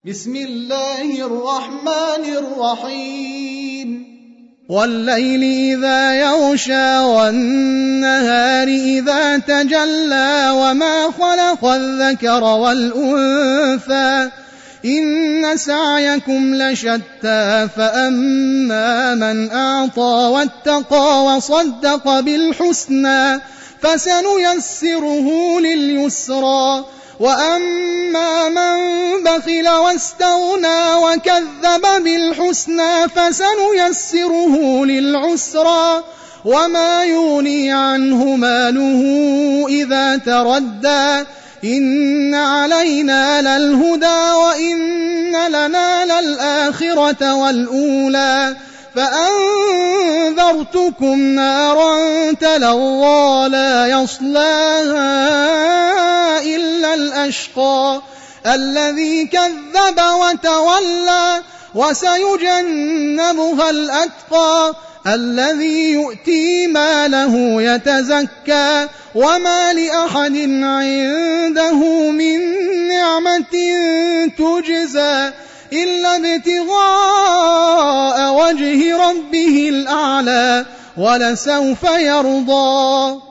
بسم الله الرحمن الرحيم والليل إذا يغشى والنهار إذا تجلى وما خلق الذكر والأنثى إن سعيكم لشتى فأما من أعطى واتقى وصدق بالحسنى فسنيسره لليسرى وأما من بخل واستغنى وكذب بالحسنى فسنيسره للعسرى وما يغني عنه ماله إذا تردى إن علينا للهدى وإن لنا للآخرة والأولى فأنذرتكم نارا تلظى لا يصلاها إلا الأشقى الذي كذب وتولى وسيجنبها الأتقى الذي يؤتي ماله يتزكى وما لأحد عنده من نعمة تجزى إلا ابتغاء وجه ربه الأعلى ولسوف يرضى.